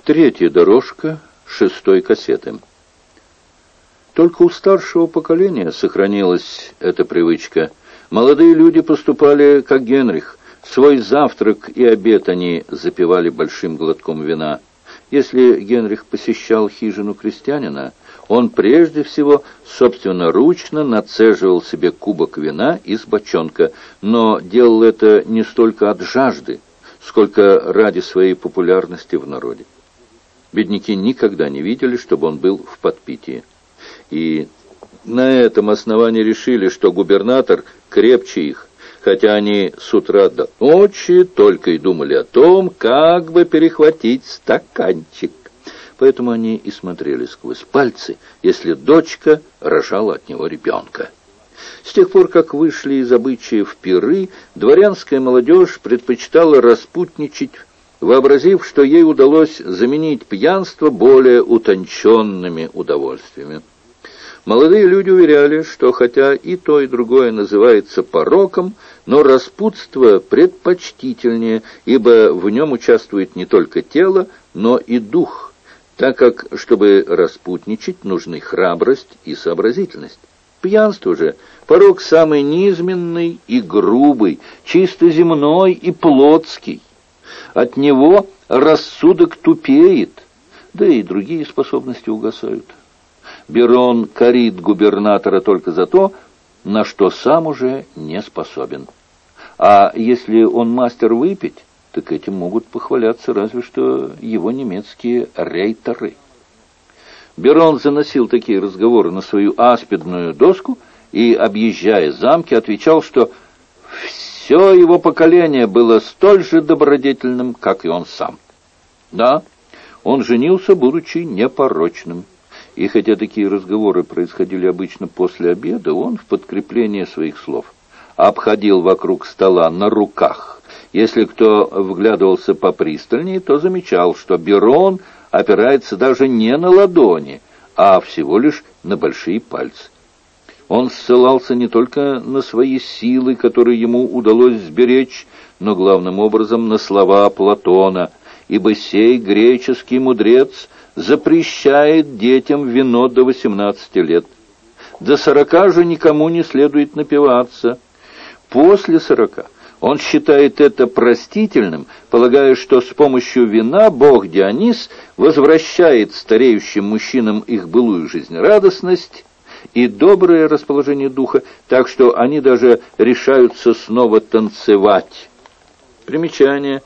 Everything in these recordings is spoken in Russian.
Третья дорожка 6-й кассеты. Только у старшего поколения сохранилась эта привычка. Молодые люди поступали как Генрих. Свой завтрак и обед они запивали большим глотком вина. Если Генрих посещал хижину крестьянина, он прежде всего собственноручно нацеживал себе кубок вина из бочонка, но делал это не столько от жажды, сколько ради своей популярности в народе. Бедняки никогда не видели, чтобы он был в подпитии. И на этом основании решили, что губернатор крепче их, хотя они с утра до ночи только и думали о том, как бы перехватить стаканчик. Поэтому они и смотрели сквозь пальцы, если дочка рожала от него ребенка. С тех пор, как вышли из обычаев пиры, дворянская молодежь предпочитала распутничать, вообразив, что ей удалось заменить пьянство более утонченными удовольствиями. Молодые люди уверяли, что хотя и то, и другое называется пороком, но распутство предпочтительнее, ибо в нем участвует не только тело, но и дух, так как, чтобы распутничать, нужны храбрость и сообразительность. Пьянство же – порок самый низменный и грубый, чисто земной и плотский. От него рассудок тупеет, да и другие способности угасают. Берон корит губернатора только за то, на что сам уже не способен. А если он мастер выпить, так этим могут похваляться разве что его немецкие рейтеры. Берон заносил такие разговоры на свою аспидную доску и, объезжая замки, отвечал, что все его поколение было столь же добродетельным, как и он сам. Да, он женился, будучи непорочным. И хотя такие разговоры происходили обычно после обеда, он в подкрепление своих слов обходил вокруг стола на руках. Если кто вглядывался попристальнее, то замечал, что Берон опирается даже не на ладони, а всего лишь на большие пальцы. Он ссылался не только на свои силы, которые ему удалось сберечь, но главным образом на слова Платона, ибо сей греческий мудрец запрещает детям вино до 18 лет. До 40 же никому не следует напиваться. После 40 он считает это простительным, полагая, что с помощью вина бог Дионис возвращает стареющим мужчинам их былую жизнерадостность и доброе расположение духа, так что они даже решаются снова танцевать. Примечание.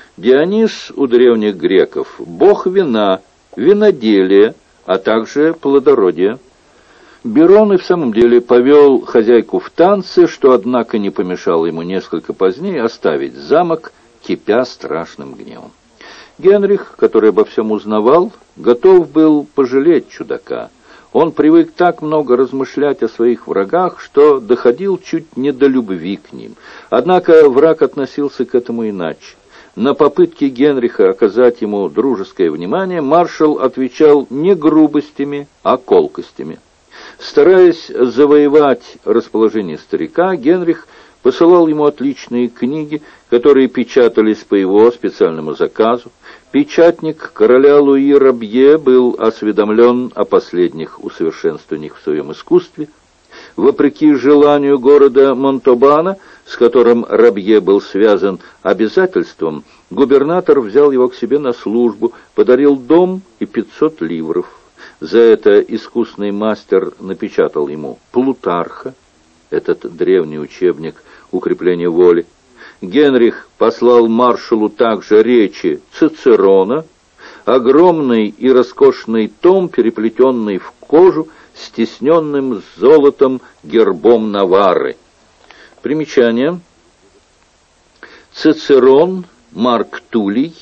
Дионис у древних греков – бог вина, виноделия, а также плодородия. Берон и в самом деле повел хозяйку в танцы, что, однако, не помешало ему несколько позднее оставить замок, кипя страшным гневом. Генрих, который обо всем узнавал, готов был пожалеть чудака. Он привык так много размышлять о своих врагах, что доходил чуть не до любви к ним. Однако враг относился к этому иначе. На попытки Генриха оказать ему дружеское внимание маршал отвечал не грубостями, а колкостями. Стараясь завоевать расположение старика, Генрих посылал ему отличные книги, которые печатались по его специальному заказу. Печатник короля Луи Рабье был осведомлен о последних усовершенствованиях в своем искусстве. Вопреки желанию города Монтобана, с которым Рабье был связан обязательством, губернатор взял его к себе на службу, подарил дом и 500 ливров. За это искусный мастер напечатал ему Плутарха, этот древний учебник укрепления воли. Генрих послал маршалу также речи Цицерона, огромный и роскошный том, переплетенный в кожу, с тисненным золотом гербом Наварры. Примечание. Цицерон, Марк Тулей,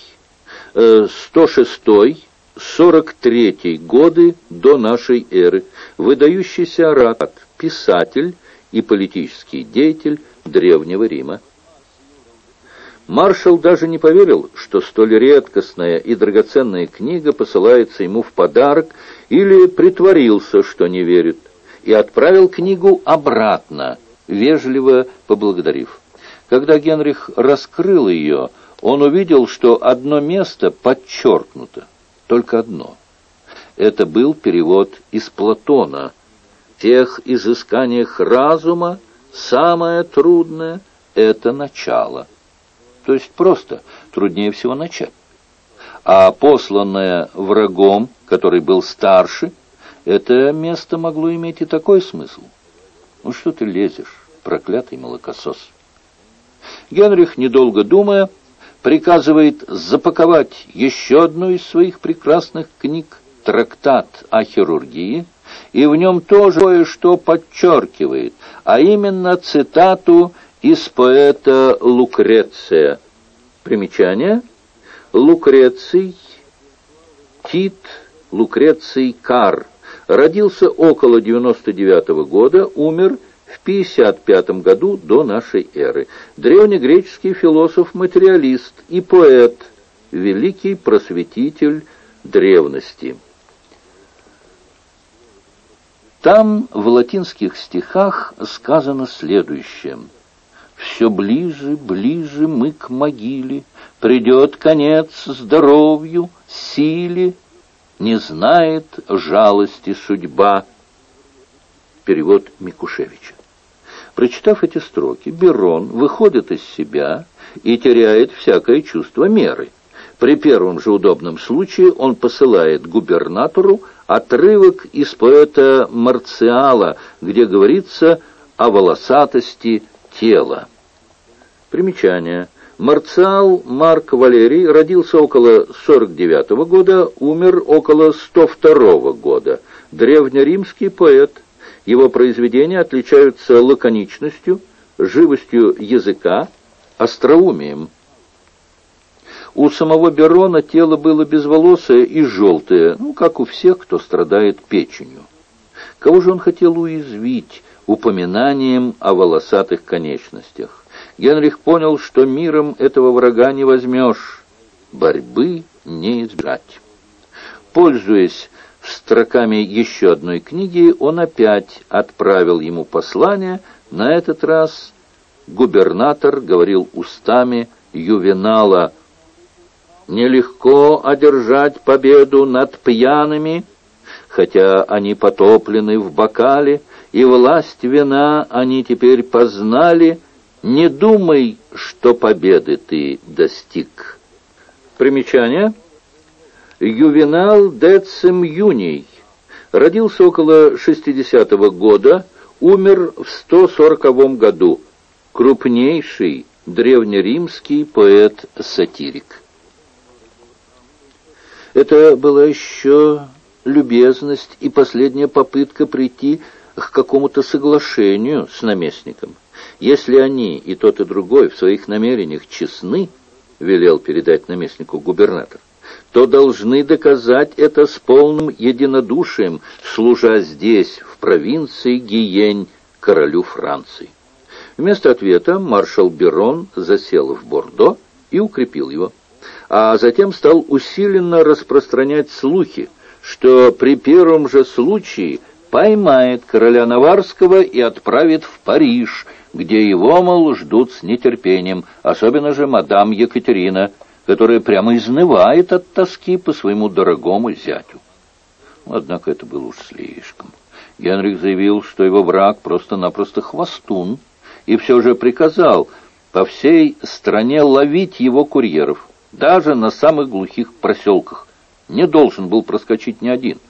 106-43 годы до нашей эры, выдающийся оратор, писатель и политический деятель Древнего Рима. Маршал даже не поверил, что столь редкостная и драгоценная книга посылается ему в подарок, или притворился, что не верит, и отправил книгу обратно, вежливо поблагодарив. Когда Генрих раскрыл ее, он увидел, что одно место подчеркнуто. только одно. Это был перевод из Платона. В тех изысканиях разума самое трудное — это начало. То есть просто труднее всего начать. А посланное врагом, который был старше, это место могло иметь и такой смысл. Ну что ты лезешь, проклятый молокосос? Генрих, недолго думая, приказывает запаковать еще одну из своих прекрасных книг, трактат о хирургии, и в нем тоже кое-что подчеркивает, а именно цитату из поэта Лукреция. Примечание. Лукреций, Тит Лукреций Кар, родился около 99 года, умер в 55 году до нашей эры. Древнегреческий философ-материалист и поэт, великий просветитель древности. Там в латинских стихах сказано следующее: «Все ближе, ближе мы к могиле, придет конец здоровью, силе, не знает жалости судьба». Перевод Микушевича. Прочитав эти строки, Берон выходит из себя и теряет всякое чувство меры. При первом же удобном случае он посылает губернатору отрывок из поэта Марциала, где говорится о волосатости тела. Примечание. Марциал Марк Валерий родился около 49 года, умер около 102 года. Древнеримский поэт. Его произведения отличаются лаконичностью, живостью языка, остроумием. У самого Берона тело было безволосое и желтое, как у всех, кто страдает печенью. Кого же он хотел уязвить упоминанием о волосатых конечностях? Генрих понял, что миром этого врага не возьмешь, борьбы не избежать. Пользуясь строками еще одной книги, он опять отправил ему послание. На этот раз губернатор говорил устами Ювенала: «Нелегко одержать победу над пьяными, хотя они потоплены в бокале, и власть вина они теперь познали. Не думай, что победы ты достиг». Примечание. Ювенал Децим Юний. Родился около 60-го года, умер в 140 году. Крупнейший древнеримский поэт-сатирик. Это была еще любезность и последняя попытка прийти к какому-то соглашению с наместником. Если они, и тот, и другой, в своих намерениях честны, велел передать наместнику губернатор, то должны доказать это с полным единодушием, служа здесь, в провинции Гиень, королю Франции. Вместо ответа маршал Берон засел в Бордо и укрепил его, а затем стал усиленно распространять слухи, что при первом же случае поймает короля Наварского и отправит в Париж, где его, мол, ждут с нетерпением, особенно же мадам Екатерина, которая прямо изнывает от тоски по своему дорогому зятю. Однако это было уж слишком. Генрих заявил, что его враг просто-напросто хвостун, и все же приказал по всей стране ловить его курьеров, даже на самых глухих проселках. Не должен был проскочить ни один.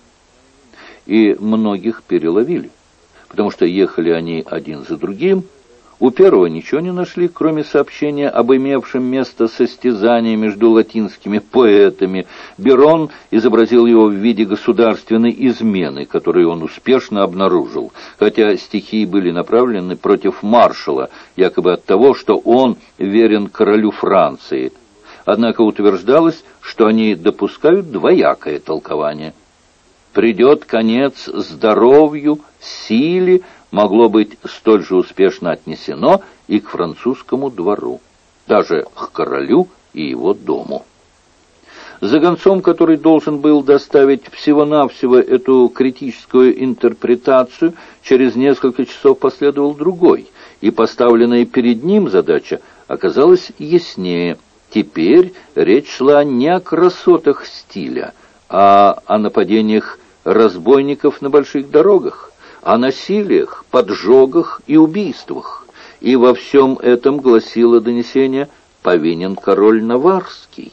И многих переловили, потому что ехали они один за другим. У первого ничего не нашли, кроме сообщения об имевшем место состязании между латинскими поэтами. Берон изобразил его в виде государственной измены, которую он успешно обнаружил, хотя стихи были направлены против маршала, якобы от того, что он верен королю Франции. Однако утверждалось, что они допускают двоякое толкование. «Придет конец здоровью, силе» могло быть столь же успешно отнесено и к французскому двору, даже к королю и его дому. За гонцом, который должен был доставить всего-навсего эту критическую интерпретацию, через несколько часов последовал другой, и поставленная перед ним задача оказалась яснее. Теперь речь шла не о красотах стиля, а о нападениях разбойников на больших дорогах, о насилиях, поджогах и убийствах. И во всем этом, гласило донесение, повинен король Наварский.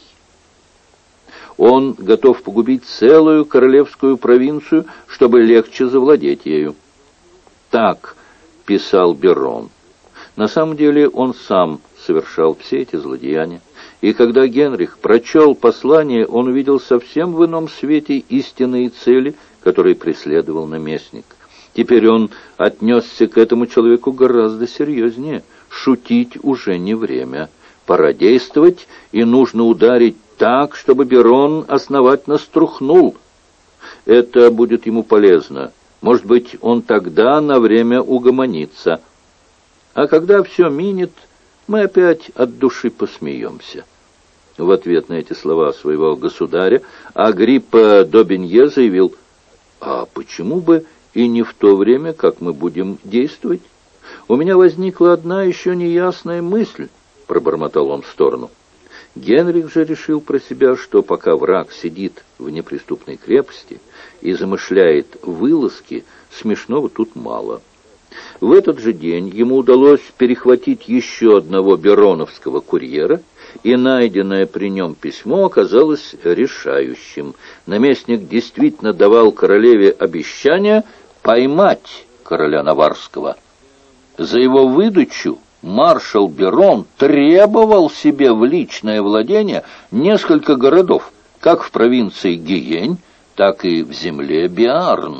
Он готов погубить целую королевскую провинцию, чтобы легче завладеть ею. Так писал Берон. На самом деле он сам совершал все эти злодеяния. И когда Генрих прочел послание, он увидел совсем в ином свете истинные цели, которые преследовал наместник. Теперь он отнесся к этому человеку гораздо серьезнее. Шутить уже не время. Пора действовать, и нужно ударить так, чтобы Берон основательно струхнул. Это будет ему полезно. Может быть, он тогда на время угомонится. А когда все минет, мы опять от души посмеемся». В ответ на эти слова своего государя Агриппа d'Aubigné заявил: «А почему бы и не в то время, как мы будем действовать? У меня возникла одна еще неясная мысль», — пробормотал он в сторону. Генрих же решил про себя, что пока враг сидит в неприступной крепости и замышляет вылазки, смешного тут мало. В этот же день ему удалось перехватить еще одного бероновского курьера, и найденное при нем письмо оказалось решающим. Наместник действительно давал королеве обещание поймать короля Наварского. За его выдачу маршал Берон требовал себе в личное владение несколько городов, как в провинции Гиень, так и в земле Биарн.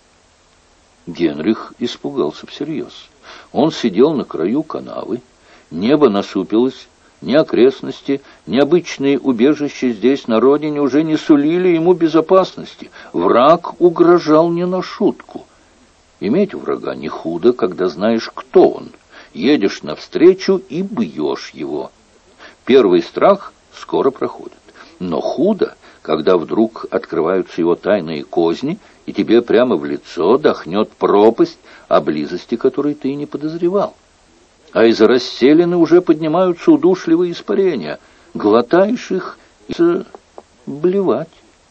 Генрих испугался всерьез. Он сидел на краю канавы, небо насупилось, ни окрестности, ни обычные убежища здесь, на родине, уже не сулили ему безопасности. Враг угрожал не на шутку. Иметь врага не худо, когда знаешь, кто он. Едешь навстречу и бьешь его. Первый страх скоро проходит. Но худо, когда вдруг открываются его тайные козни, и тебе прямо в лицо дохнет пропасть, о близости которой ты и не подозревал. А из расселины уже поднимаются удушливые испарения. Глотаешь их и блевать.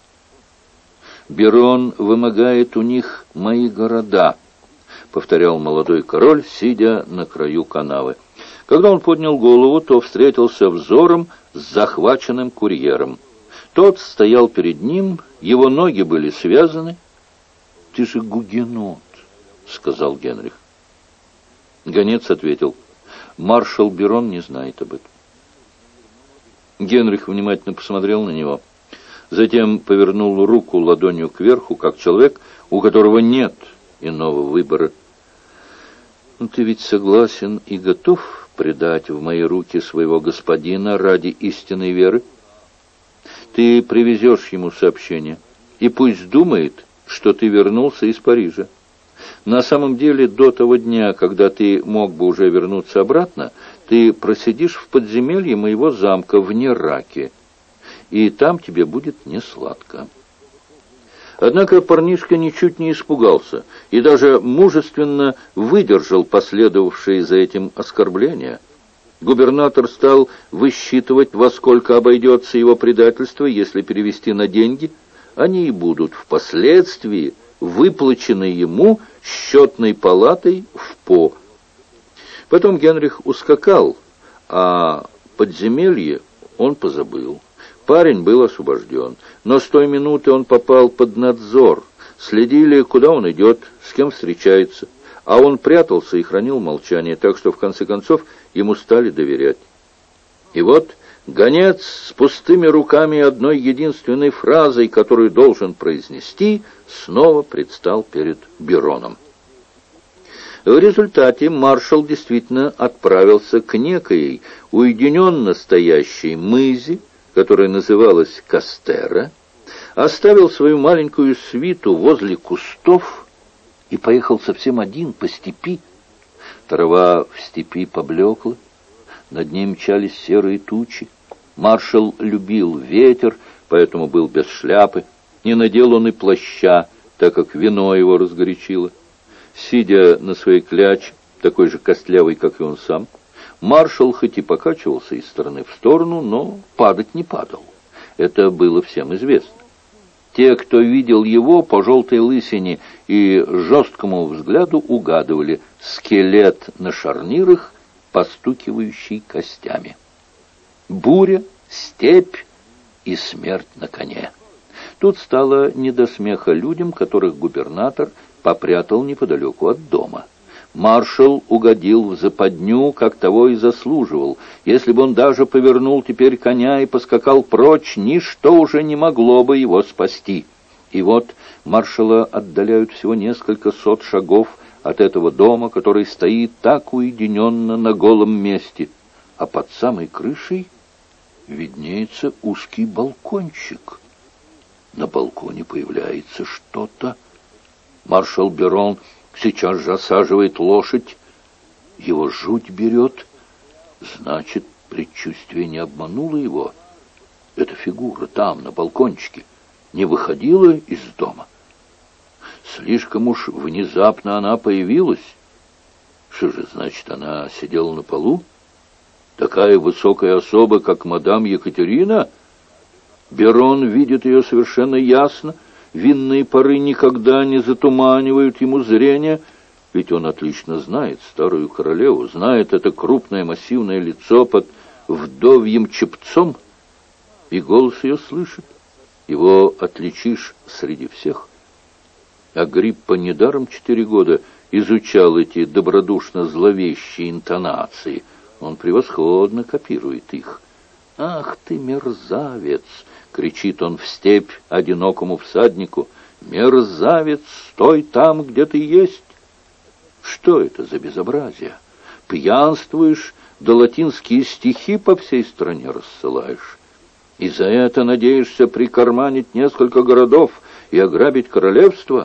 «Берон вымогает у них мои города», — повторял молодой король, сидя на краю канавы. Когда он поднял голову, то встретился взором с захваченным курьером. Тот стоял перед ним, его ноги были связаны. «Ты же гугенот», — сказал Генрих. Гонец ответил: «Маршал Берон не знает об этом». Генрих внимательно посмотрел на него, затем повернул руку ладонью кверху, как человек, у которого нет иного выбора. «Ты ведь согласен и готов предать в мои руки своего господина ради истинной веры? Ты привезешь ему сообщение, и пусть думает, что ты вернулся из Парижа. На самом деле, до того дня, когда ты мог бы уже вернуться обратно, ты просидишь в подземелье моего замка в Нераке, и там тебе будет несладко». Однако парнишка ничуть не испугался и даже мужественно выдержал последовавшие за этим оскорбления. Губернатор стал высчитывать, во сколько обойдется его предательство, если перевести на деньги. Они и будут впоследствии выплачены ему счетной палатой в По. Потом Генрих ускакал, а подземелье он позабыл. Парень был освобожден, но с той минуты он попал под надзор. Следили, куда он идет, с кем встречается. А он прятался и хранил молчание, так что в конце концов ему стали доверять. И вот гонец с пустыми руками и одной единственной фразой, которую должен произнести, снова предстал перед Бероном. В результате маршал действительно отправился к некой уединенно стоящей мызе, которая называлась Кастера, оставил свою маленькую свиту возле кустов и поехал совсем один по степи. Трава в степи поблекла, над ней мчались серые тучи. Маршал любил ветер, поэтому был без шляпы. Не надел он и плаща, так как вино его разгорячило. Сидя на своей кляче, такой же костлявый, как и он сам, маршал хоть и покачивался из стороны в сторону, но падать не падал. Это было всем известно. Те, кто видел его, по желтой лысине и жесткому взгляду угадывали скелет на шарнирах, постукивающий костями. Буря, степь и смерть на коне. Тут стало не до смеха людям, которых губернатор попрятал неподалеку от дома. Маршал угодил в западню, как того и заслуживал. Если бы он даже повернул теперь коня и поскакал прочь, ничто уже не могло бы его спасти. И вот маршала отдаляют всего несколько сот шагов от этого дома, который стоит так уединенно на голом месте, а под самой крышей виднеется узкий балкончик. На балконе появляется что-то. Маршал Берон сейчас же осаживает лошадь. Его жуть берет. Значит, предчувствие не обмануло его. Эта фигура там, на балкончике, не выходила из дома. Слишком уж внезапно она появилась. Что же, значит, она сидела на полу? Такая высокая особа, как мадам Екатерина? Берон видит ее совершенно ясно. Винные пары никогда не затуманивают ему зрение, ведь он отлично знает старую королеву, знает это крупное массивное лицо под вдовьим чепцом, и голос ее слышит. Его отличишь среди всех. Агриппа недаром 4 года изучал эти добродушно-зловещие интонации. Он превосходно копирует их. «Ах ты, мерзавец!» — кричит он в степь одинокому всаднику. «Мерзавец, стой там, где ты есть!» Что это за безобразие? Пьянствуешь, да латинские стихи по всей стране рассылаешь. И за это надеешься прикарманить несколько городов и ограбить королевство?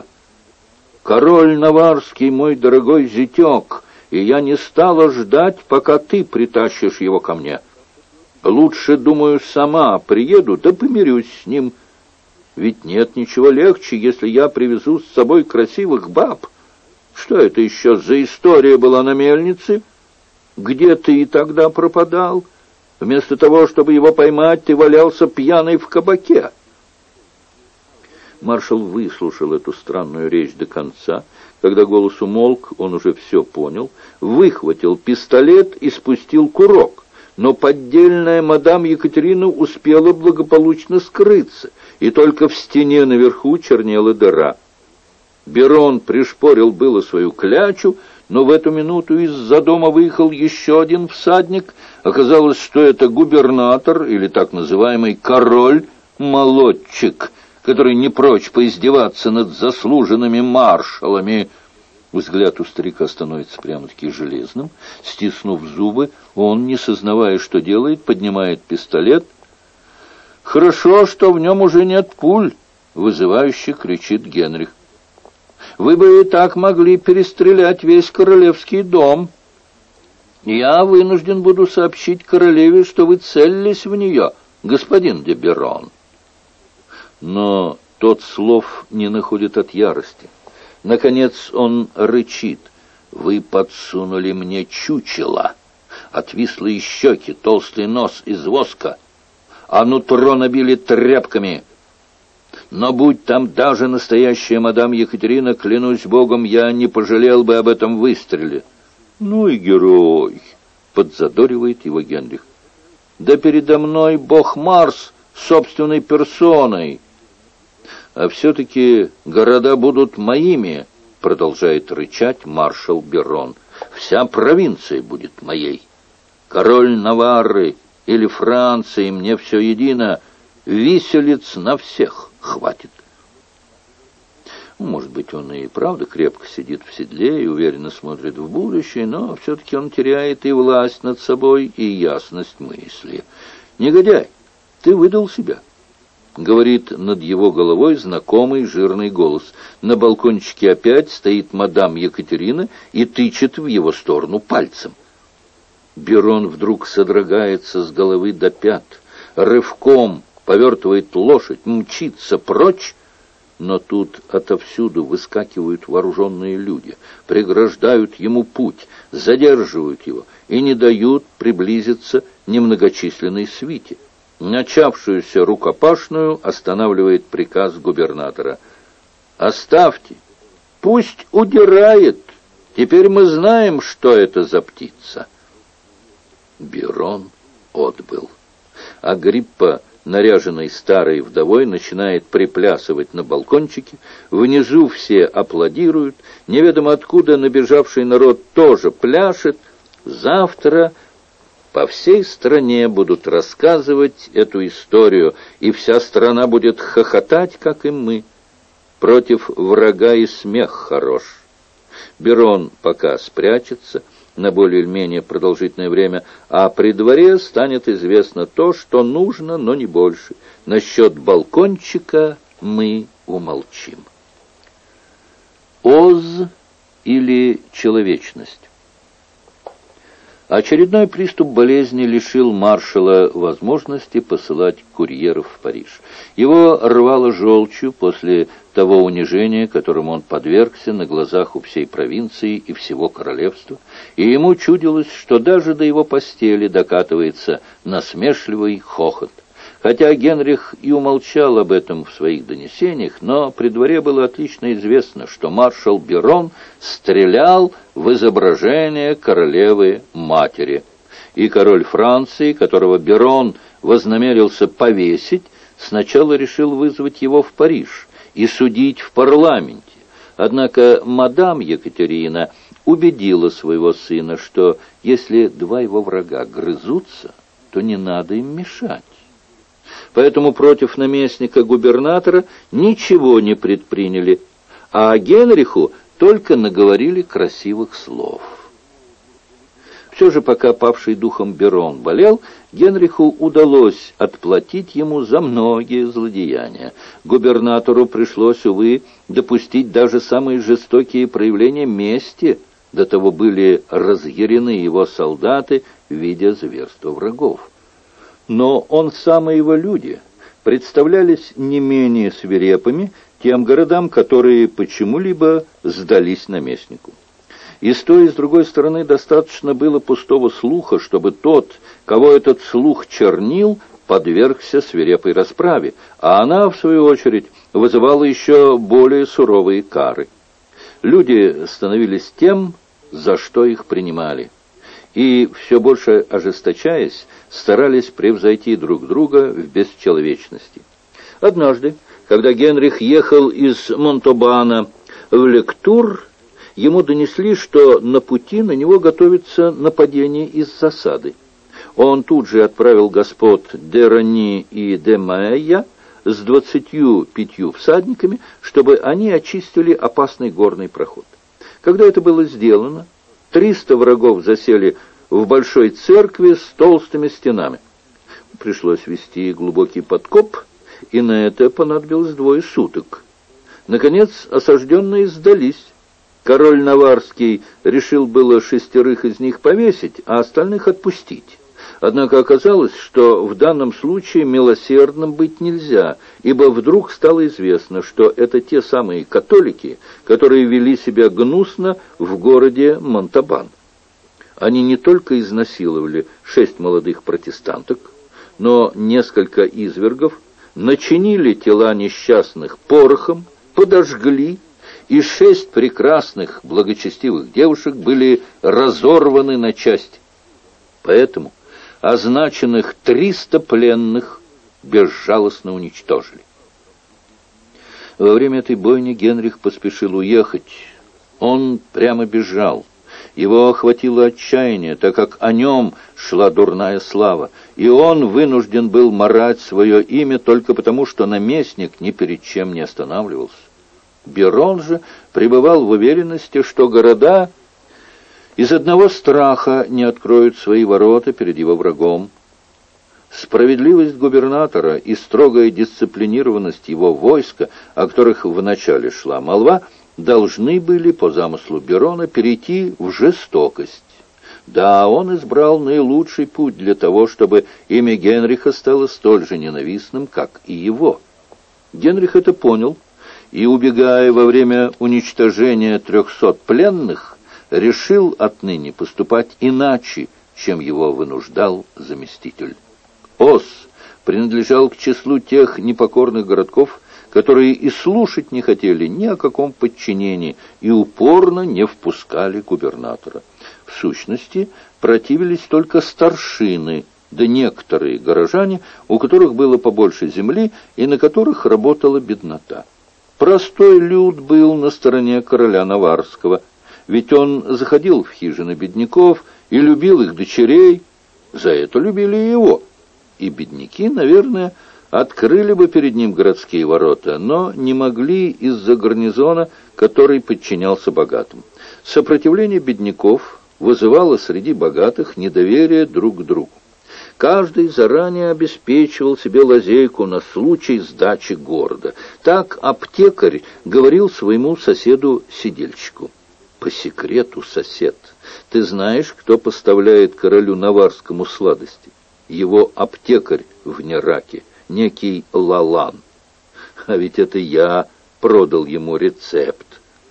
Король Наварский, мой дорогой зятек, и я не стала ждать, пока ты притащишь его ко мне. Лучше, думаю, сама приеду, да помирюсь с ним. Ведь нет ничего легче, если я привезу с собой красивых баб. Что это еще за история была на мельнице? Где ты и тогда пропадал? Вместо того, чтобы его поймать, ты валялся пьяный в кабаке. Маршал выслушал эту странную речь до конца. Когда голос умолк, он уже все понял, выхватил пистолет и спустил курок. Но поддельная мадам Екатерина успела благополучно скрыться, и только в стене наверху чернела дыра. Берон пришпорил было свою клячу, но в эту минуту из-за дома выехал еще один всадник. Оказалось, что это губернатор, или так называемый король-молодчик, который не прочь поиздеваться над заслуженными маршалами. Взгляд у старика становится прямо-таки железным. Стиснув зубы, он, не сознавая, что делает, поднимает пистолет. «Хорошо, что в нем уже нет пуль!» — вызывающе кричит Генрих. «Вы бы и так могли перестрелять весь королевский дом. Я вынужден буду сообщить королеве, что вы целились в нее, господин де Берон». Но тот слов не находит от ярости. Наконец он рычит. «Вы подсунули мне чучело, отвислые щеки, толстый нос из воска, а нутро набили тряпками. Но будь там даже настоящая мадам Екатерина, клянусь Богом, я не пожалел бы об этом выстреле». «Ну и герой!» — подзадоривает его Генрих. «Да передо мной бог Марс собственной персоной». «А все-таки города будут моими», — продолжает рычать маршал Берон. «Вся провинция будет моей. Король Наварры или Франции, мне все едино. Виселиц на всех хватит». Может быть, он и правда крепко сидит в седле и уверенно смотрит в будущее, но все-таки он теряет и власть над собой, и ясность мысли. «Негодяй, ты выдал себя», — говорит над его головой знакомый жирный голос. На балкончике опять стоит мадам Екатерина и тычет в его сторону пальцем. Берон вдруг содрогается с головы до пят, рывком повертывает лошадь, мчится прочь, но тут отовсюду выскакивают вооруженные люди, преграждают ему путь, задерживают его и не дают приблизиться немногочисленной свите. Начавшуюся рукопашную останавливает приказ губернатора. «Оставьте! Пусть удирает! Теперь мы знаем, что это за птица!» Бирон отбыл. Агриппа, наряженной старой вдовой, начинает приплясывать на балкончике. Внизу все аплодируют. Неведомо откуда набежавший народ тоже пляшет. Завтра по всей стране будут рассказывать эту историю, и вся страна будет хохотать, как и мы. Против врага и смех хорош. Бирон пока спрячется на более или менее продолжительное время, а при дворе станет известно то, что нужно, но не больше. Насчет балкончика мы умолчим. Оз или человечность? Очередной приступ болезни лишил маршала возможности посылать курьеров в Париж. Его рвало желчью после того унижения, которому он подвергся на глазах у всей провинции и всего королевства, и ему чудилось, что даже до его постели докатывается насмешливый хохот. Хотя Генрих и умолчал об этом в своих донесениях, но при дворе было отлично известно, что маршал Бирон стрелял в изображение королевы-матери. И король Франции, которого Бирон вознамерился повесить, сначала решил вызвать его в Париж и судить в парламенте. Однако мадам Екатерина убедила своего сына, что если два его врага грызутся, то не надо им мешать. Поэтому против наместника губернатора ничего не предприняли, а Генриху только наговорили красивых слов. Все же, пока павший духом Бирон болел, Генриху удалось отплатить ему за многие злодеяния. Губернатору пришлось, увы, допустить даже самые жестокие проявления мести. До того были разъярены его солдаты, видя зверства врагов. Но он сам и его люди представлялись не менее свирепыми тем городам, которые почему-либо сдались наместнику. И с той, и с другой стороны достаточно было пустого слуха, чтобы тот, кого этот слух чернил, подвергся свирепой расправе, а она, в свою очередь, вызывала еще более суровые кары. Люди становились тем, за что их принимали, и, все больше ожесточаясь, старались превзойти друг друга в бесчеловечности. Однажды, когда Генрих ехал из Монтобана в Лектур, ему донесли, что на пути на него готовится нападение из засады. Он тут же отправил господ де Рони и де Майя с 25 всадниками, чтобы они очистили опасный горный проход. Когда это было сделано, 300 врагов засели в большой церкви с толстыми стенами. Пришлось вести глубокий подкоп, и на это понадобилось 2 суток. Наконец, осажденные сдались. Король Наварский решил было 6 из них повесить, а остальных отпустить. Однако оказалось, что в данном случае милосердным быть нельзя, ибо вдруг стало известно, что это те самые католики, которые вели себя гнусно в городе Монтабан. Они не только изнасиловали 6 молодых протестанток, но несколько извергов начинили тела несчастных порохом, подожгли, и 6 прекрасных, благочестивых девушек были разорваны на части. Поэтому означенных 300 пленных безжалостно уничтожили. Во время этой бойни Генрих поспешил уехать. Он прямо бежал. Его охватило отчаяние, так как о нем шла дурная слава, и он вынужден был марать свое имя только потому, что наместник ни перед чем не останавливался. Бирон же пребывал в уверенности, что города из одного страха не откроют свои ворота перед его врагом. Справедливость губернатора и строгая дисциплинированность его войска, о которых вначале шла молва, должны были, по замыслу Бирона, перейти в жестокость. Да, он избрал наилучший путь для того, чтобы имя Генриха стало столь же ненавистным, как и его. Генрих это понял, и, убегая во время уничтожения 300 пленных, решил отныне поступать иначе, чем его вынуждал заместитель. Оз принадлежал к числу тех непокорных городков, которые и слушать не хотели ни о каком подчинении и упорно не впускали губернатора. В сущности, противились только старшины, да некоторые горожане, у которых было побольше земли и на которых работала беднота. Простой люд был на стороне короля Наварского, ведь он заходил в хижины бедняков и любил их дочерей, за это любили и его. И бедняки, наверное, открыли бы перед ним городские ворота, но не могли из-за гарнизона, который подчинялся богатым. Сопротивление бедняков вызывало среди богатых недоверие друг к другу. Каждый заранее обеспечивал себе лазейку на случай сдачи города. Так аптекарь говорил своему соседу-сидельщику: «По секрету, сосед, ты знаешь, кто поставляет королю Наварскому сладости? Его аптекарь в Нераке, некий Лалан. А ведь это я продал ему рецепт».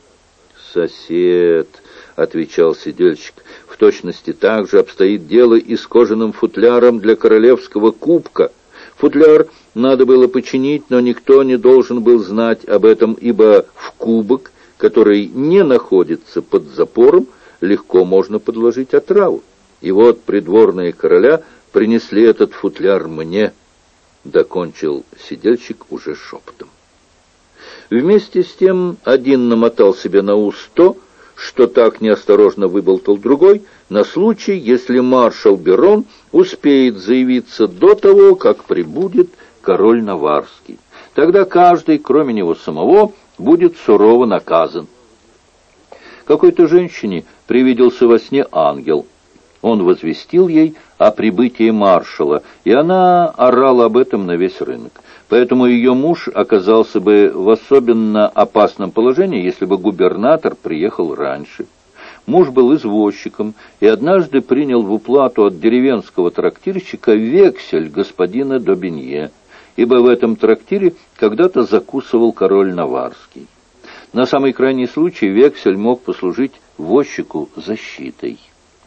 «Сосед», — отвечал сидельщик, — «в точности так же обстоит дело и с кожаным футляром для королевского кубка. Футляр надо было починить, но никто не должен был знать об этом, ибо в кубок, который не находится под запором, легко можно подложить отраву. И вот придворные короля принесли этот футляр мне», — докончил сидельщик уже шепотом. Вместе с тем один намотал себе на ус то, что так неосторожно выболтал другой, на случай, если маршал Берон успеет заявиться до того, как прибудет король Наварский. Тогда каждый, кроме него самого, будет сурово наказан. Какой-то женщине привиделся во сне ангел. Он возвестил ей о прибытии маршала, и она орала об этом на весь рынок. Поэтому ее муж оказался бы в особенно опасном положении, если бы губернатор приехал раньше. Муж был извозчиком и однажды принял в уплату от деревенского трактирщика вексель господина Добенье, ибо в этом трактире когда-то закусывал король Наварский. На самый крайний случай вексель мог послужить возчику защитой.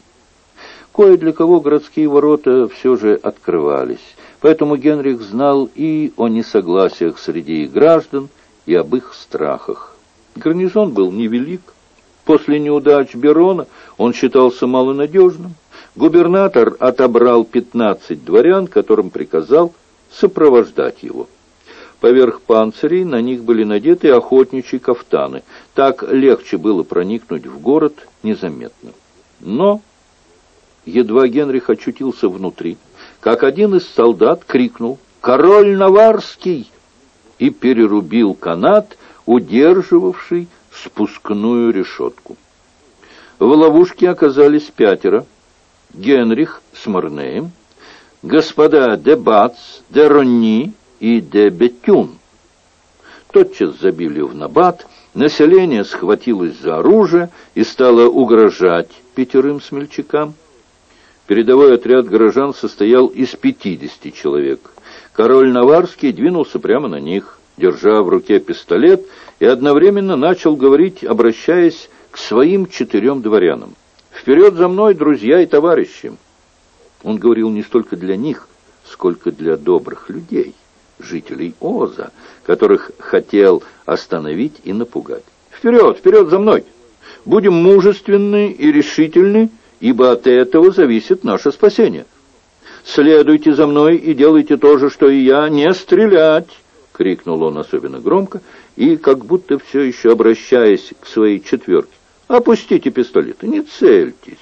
Кое для кого городские ворота все же открывались, поэтому Генрих знал и о несогласиях среди граждан, и об их страхах. Гарнизон был невелик. После неудач Берона он считался малонадежным. Губернатор отобрал 15 дворян, которым приказал сопровождать его. Поверх панцирей на них были надеты охотничьи кафтаны. Так легче было проникнуть в город незаметно. Но едва Генрих очутился внутри, как один из солдат крикнул «Король Наварский!» и перерубил канат, удерживавший спускную решетку. В ловушке оказались 5: Генрих с Марнеем, господа де Бац, де Ронни и де Бетюн. Тотчас забили в набат, население схватилось за оружие и стало угрожать 5 смельчакам. Передовой отряд горожан состоял из 50 человек. Король Наварский двинулся прямо на них, держа в руке пистолет, и одновременно начал говорить, обращаясь к своим 4 дворянам: «Вперед за мной, друзья и товарищи!» Он говорил не столько для них, сколько для добрых людей, жителей Оза, которых хотел остановить и напугать. «Вперед, вперед за мной! Будем мужественны и решительны, ибо от этого зависит наше спасение. Следуйте за мной и делайте то же, что и я, не стрелять!» — крикнул он особенно громко и, как будто все еще обращаясь к своей 4: «Опустите пистолеты, не цельтесь!»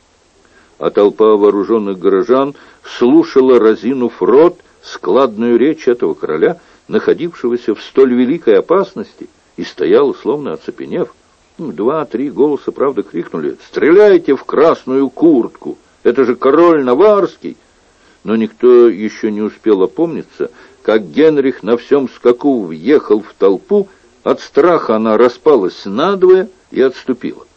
А толпа вооруженных горожан слушала, разинув рот, складную речь этого короля, находившегося в столь великой опасности, и стояла, словно оцепенев. 2-3 голоса, правда, крикнули: «Стреляйте в красную куртку! Это же король Наварский!» Но никто еще не успел опомниться, как Генрих на всем скаку въехал в толпу. От страха она распалась надвое и отступила.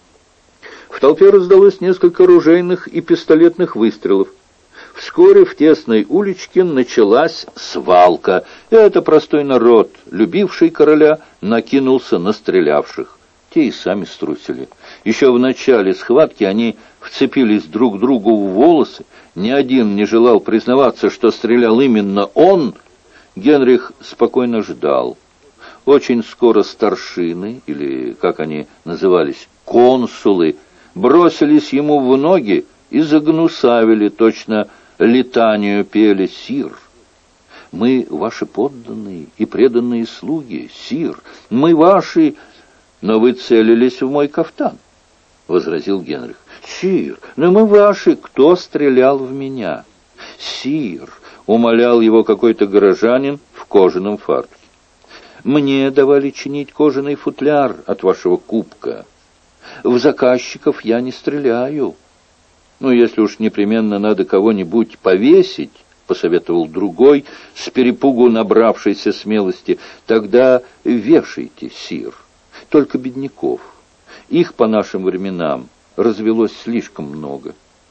В толпе раздалось несколько ружейных и пистолетных выстрелов. Вскоре в тесной уличке началась свалка. Это простой народ, любивший короля, накинулся на стрелявших. те и сами струсили. Еще в начале схватки они вцепились друг другу в волосы, ни один не желал признаваться, что стрелял именно он. Генрих спокойно ждал. Очень скоро старшины, или, как они назывались, консулы, бросились ему в ноги и загнусавили, точно летанию пели: «Сир, мы ваши подданные и преданные слуги, сир, мы ваши...» «Но вы целились в мой кафтан», — возразил Генрих. «Сир, но мы ваши, кто стрелял в меня?» «Сир», — умолял его какой-то горожанин в кожаном фартуке, «мне давали чинить кожаный футляр от вашего кубка. В заказчиков я не стреляю». «Ну, если уж непременно надо кого-нибудь повесить», — посоветовал другой, с перепугу набравшейся смелости, «тогда вешайте, сир, только бедняков. Их по нашим временам развелось слишком много».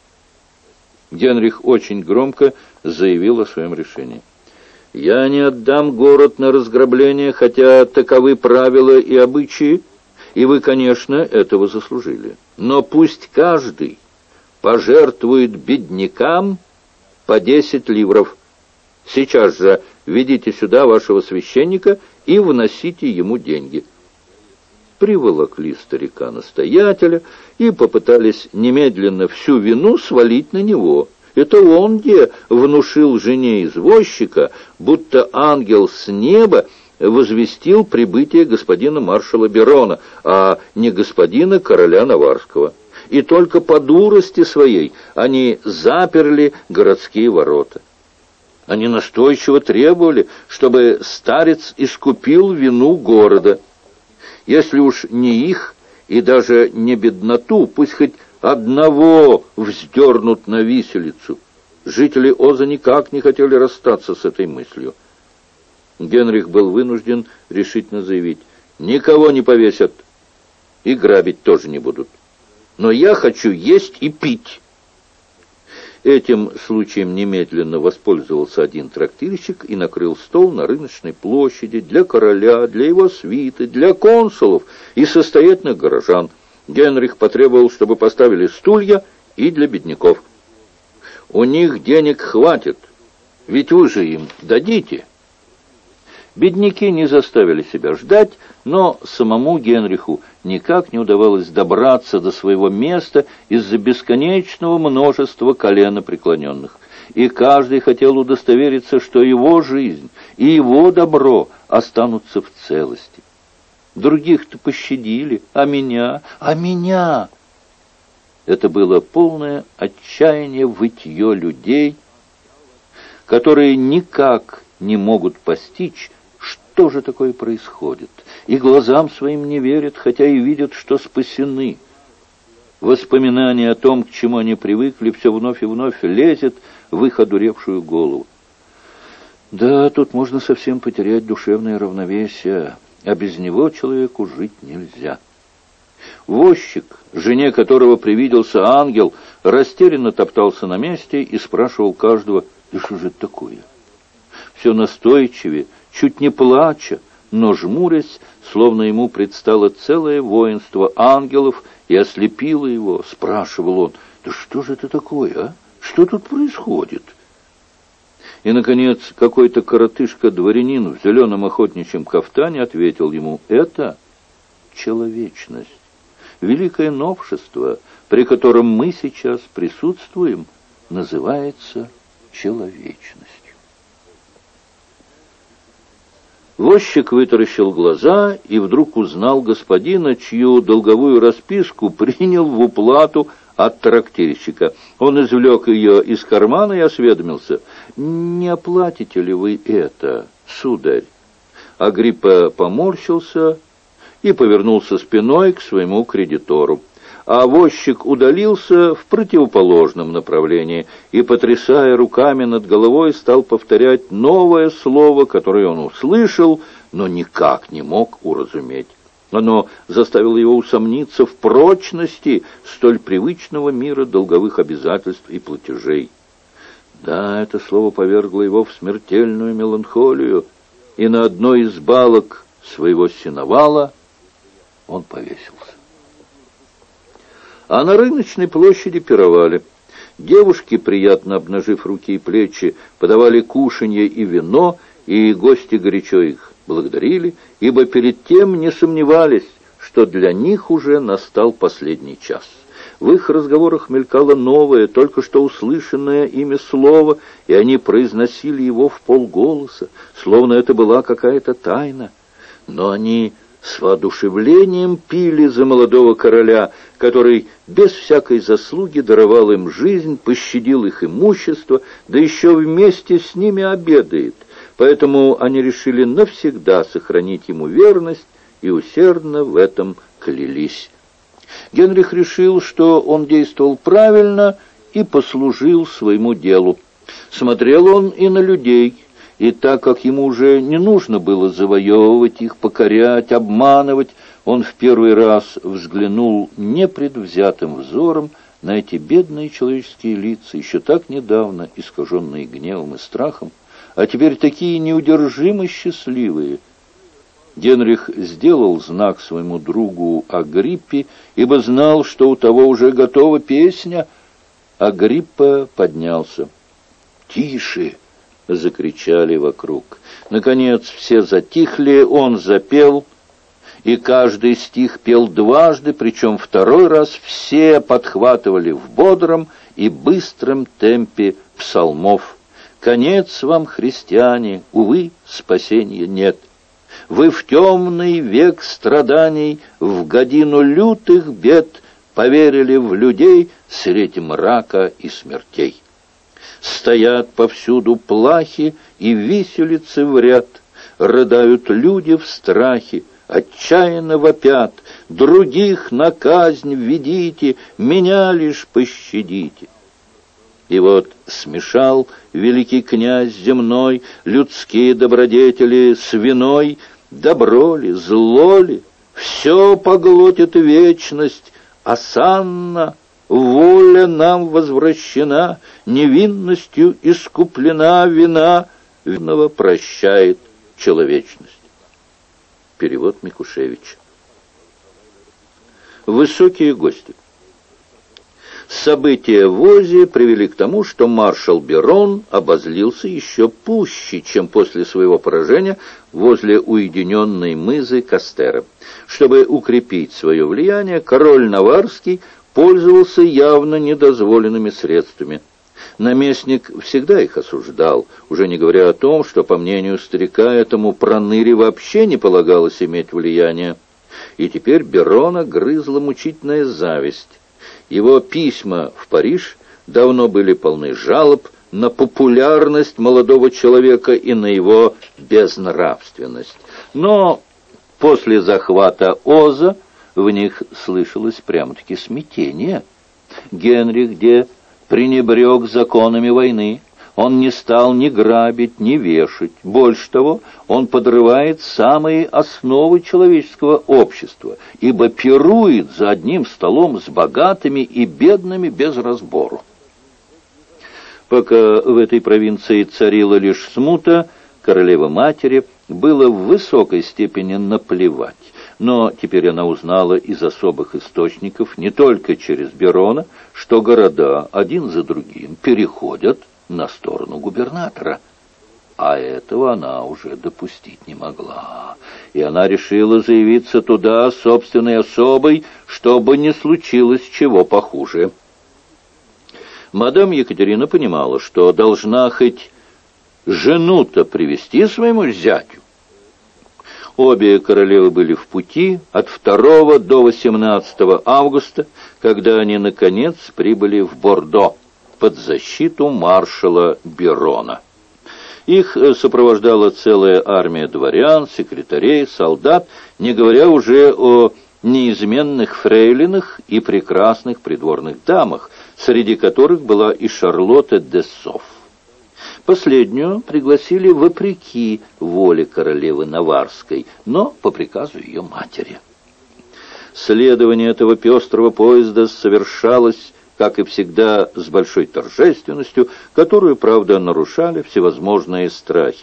Генрих очень громко заявил о своем решении. «Я не отдам город на разграбление, хотя таковы правила и обычаи, и вы, конечно, этого заслужили. Но пусть каждый пожертвует беднякам по 10 ливров. Сейчас же ведите сюда вашего священника и вносите ему деньги». Приволокли старика-настоятеля и попытались немедленно всю вину свалить на него. Это он где внушил жене извозчика, будто ангел с неба возвестил прибытие господина маршала Берона, а не господина короля Наварского. И только по дурости своей они заперли городские ворота. Они настойчиво требовали, чтобы старец искупил вину города. Если уж не их и даже не бедноту, пусть хоть одного вздернут на виселицу. Жители Оза никак не хотели расстаться с этой мыслью. Генрих был вынужден решительно заявить: «Никого не повесят и грабить тоже не будут. Но я хочу есть и пить». Этим случаем немедленно воспользовался один трактирщик и накрыл стол на рыночной площади для короля, для его свиты, для консулов и состоятельных горожан. Генрих потребовал, чтобы поставили стулья и для бедняков. «У них денег хватит, ведь вы же им дадите». Бедняки не заставили себя ждать, но самому Генриху никак не удавалось добраться до своего места из-за бесконечного множества коленопреклоненных. И каждый хотел удостовериться, что его жизнь и его добро останутся в целости. Других-то пощадили, а меня... Это было полное отчаяние вытье людей, которые никак не могут постичь, что же такое происходит, и глазам своим не верят, хотя и видят, что спасены. Воспоминание о том, к чему они привыкли, все вновь и вновь лезет в их одуревшую голову. Да, тут можно совсем потерять душевное равновесие, а без него человеку жить нельзя. Возчик, жене которого привиделся ангел, растерянно топтался на месте и спрашивал каждого: «Да что же это такое?» Все настойчивее, чуть не плача, но жмурясь, словно ему предстало целое воинство ангелов и ослепило его, спрашивал он: «Да что же это такое, а? Что тут происходит?» И, наконец, какой-то коротышка-дворянин в зеленом охотничьем кафтане ответил ему: «Это человечность, великое новшество, при котором мы сейчас присутствуем, называется человечностью». Возчик вытаращил глаза и вдруг узнал господина, чью долговую расписку принял в уплату от трактирщика. Он извлек ее из кармана и осведомился: «Не оплатите ли вы это, сударь?» Агриппа поморщился и повернулся спиной к своему кредитору. А возчик удалился в противоположном направлении и, потрясая руками над головой, стал повторять новое слово, которое он услышал, но никак не мог уразуметь. Оно заставило его усомниться в прочности столь привычного мира долговых обязательств и платежей. Да, это слово повергло его в смертельную меланхолию, и на одной из балок своего сеновала он повесился. А на рыночной площади пировали. Девушки, приятно обнажив руки и плечи, подавали кушанье и вино, и гости горячо их благодарили, ибо перед тем не сомневались, что для них уже настал последний час. В их разговорах мелькало новое, только что услышанное ими слово, и они произносили его вполголоса, словно это была какая-то тайна. Но они с воодушевлением пили за молодого короля, который без всякой заслуги даровал им жизнь, пощадил их имущество, да еще вместе с ними обедает. Поэтому они решили навсегда сохранить ему верность и усердно в этом клялись. Генрих решил, что он действовал правильно и послужил своему делу. Смотрел он и на людей, и так как ему уже не нужно было завоевывать их, покорять, обманывать, он в первый раз взглянул непредвзятым взором на эти бедные человеческие лица, еще так недавно искаженные гневом и страхом, а теперь такие неудержимо счастливые. Генрих сделал знак своему другу Агриппе, ибо знал, что у того уже готова песня. Агриппа поднялся. «Тише!» — закричали вокруг. Наконец все затихли, он запел, и каждый стих пел дважды, причем второй раз все подхватывали в бодром и быстром темпе псалмов. «Конец вам, христиане, увы, спасения нет. Вы в темный век страданий, в годину лютых бед поверили в людей средь мрака и смертей. Стоят повсюду плахи и виселицы в ряд, рыдают люди в страхе, отчаянно вопят: других на казнь ведите, меня лишь пощадите». И вот смешал великий князь земной людские добродетели с виной. Добро ли, зло ли, все поглотит вечность, осанна, воля нам возвращена, невинностью искуплена вина, винного прощает человечность. Перевод Микушевич. Высокие гости. События в Озе привели к тому, что маршал Берон обозлился еще пуще, чем после своего поражения возле уединенной мызы Кастера. Чтобы укрепить свое влияние, король Наварский пользовался явно недозволенными средствами. Наместник всегда их осуждал, уже не говоря о том, что, по мнению старика, этому проныре вообще не полагалось иметь влияние. И теперь Берона грызла мучительная зависть. Его письма в Париж давно были полны жалоб на популярность молодого человека и на его безнравственность. Но после захвата Оза в них слышалось прямо-таки смятение. Генрих де пренебрег законами войны. Он не стал ни грабить, ни вешать. Больше того, он подрывает самые основы человеческого общества, ибо пирует за одним столом с богатыми и бедными без разбору. Пока в этой провинции царила лишь смута, королеве-матери было в высокой степени наплевать. Но теперь она узнала из особых источников, не только через Берона, что города один за другим переходят на сторону губернатора. А этого она уже допустить не могла. И она решила заявиться туда собственной особой, чтобы не случилось чего похуже. Мадам Екатерина понимала, что должна хоть жену-то привести своему зятю. Обе королевы были в пути от 2 до 18 августа, когда они, наконец, прибыли в Бордо под защиту маршала Берона. Их сопровождала целая армия дворян, секретарей, солдат, не говоря уже о неизменных фрейлинах и прекрасных придворных дамах, среди которых была и Шарлотта де Софф. Последнюю пригласили вопреки воле королевы Наварской, но по приказу ее матери. Следование этого пестрого поезда совершалось, как и всегда, с большой торжественностью, которую, правда, нарушали всевозможные страхи.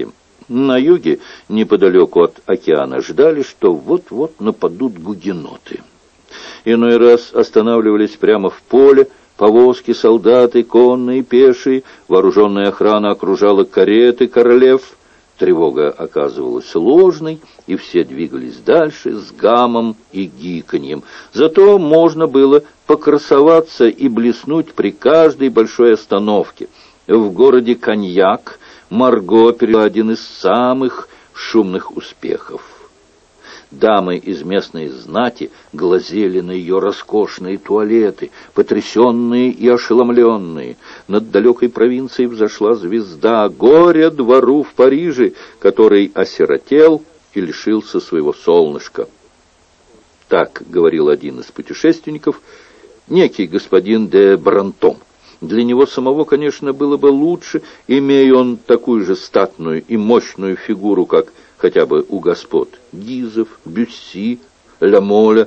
На юге, неподалеку от океана, ждали, что вот-вот нападут гугеноты. Иной раз останавливались прямо в поле, повозки, солдаты, конные, пешие, вооруженная охрана окружала кареты королев. Тревога оказывалась ложной, и все двигались дальше с гамом и гиканьем. Зато можно было покрасоваться и блеснуть при каждой большой остановке. В городе Коньяк Марго пережила один из самых шумных успехов. Дамы из местной знати глазели на ее роскошные туалеты, потрясенные и ошеломленные. Над далекой провинцией взошла звезда горя двору в Париже, который осиротел и лишился своего солнышка. Так говорил один из путешественников, некий господин де Брантом. Для него самого, конечно, было бы лучше, имея он такую же статную и мощную фигуру, как хотя бы у господ Гизов, Бюсси, Ламоля.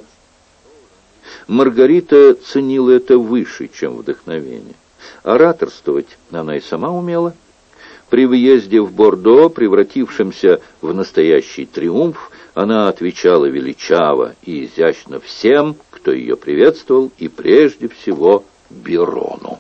Маргарита ценила это выше, чем вдохновение. Ораторствовать она и сама умела. При въезде в Бордо, превратившемся в настоящий триумф, она отвечала величаво и изящно всем, кто ее приветствовал, и прежде всего Бирону.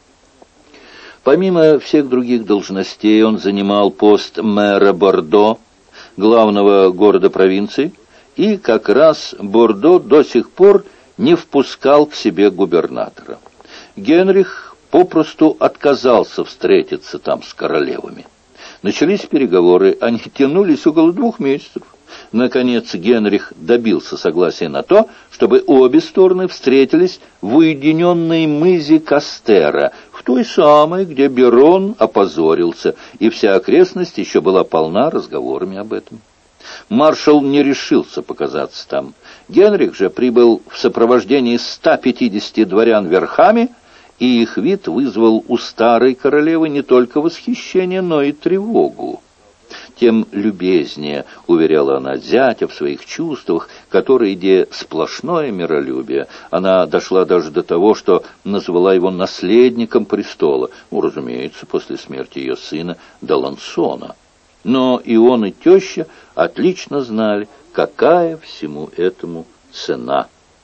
Помимо всех других должностей он занимал пост мэра Бордо, главного города провинции, и как раз Бордо до сих пор не впускал к себе губернатора. Генрих попросту отказался встретиться там с королевами. Начались переговоры, они тянулись около 2 месяцев. Наконец Генрих добился согласия на то, чтобы обе стороны встретились в уединенной мызе Кастера, в той самой, где Бирон опозорился, и вся окрестность еще была полна разговорами об этом. Маршал не решился показаться там. Генрих же прибыл в сопровождении 150 дворян верхами, и их вид вызвал у старой королевы не только восхищение, но и тревогу. Тем любезнее уверяла она зятя в своих чувствах, которые, где сплошное миролюбие, она дошла даже до того, что назвала его наследником престола, разумеется, после смерти ее сына Далансона. Но и он, и теща отлично знали, какая всему этому цена.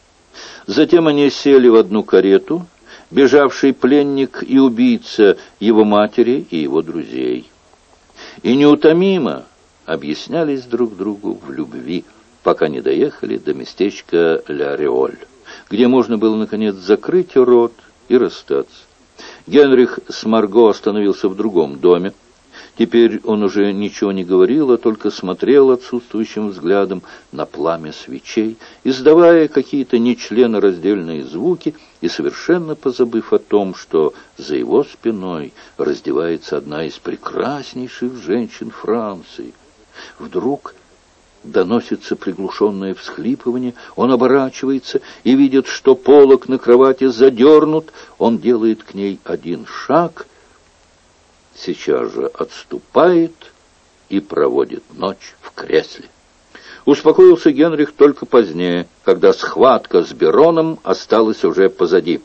Затем они сели в одну карету, бежавший пленник и убийца его матери и его друзей. И неутомимо объяснялись друг другу в любви, пока не доехали до местечка Ля-Реоль, где можно было, наконец, закрыть рот и расстаться. Генрих с Марго остановился в другом доме. Теперь он уже ничего не говорил, а только смотрел отсутствующим взглядом на пламя свечей, издавая какие-то нечленораздельные звуки и совершенно позабыв о том, что за его спиной раздевается одна из прекраснейших женщин Франции. Вдруг доносится приглушенное всхлипывание, он оборачивается и видит, что полог на кровати задернут, он делает к ней один шаг, сейчас же отступает и проводит ночь в кресле. Успокоился Генрих только позднее, когда схватка с Бироном осталась уже позади.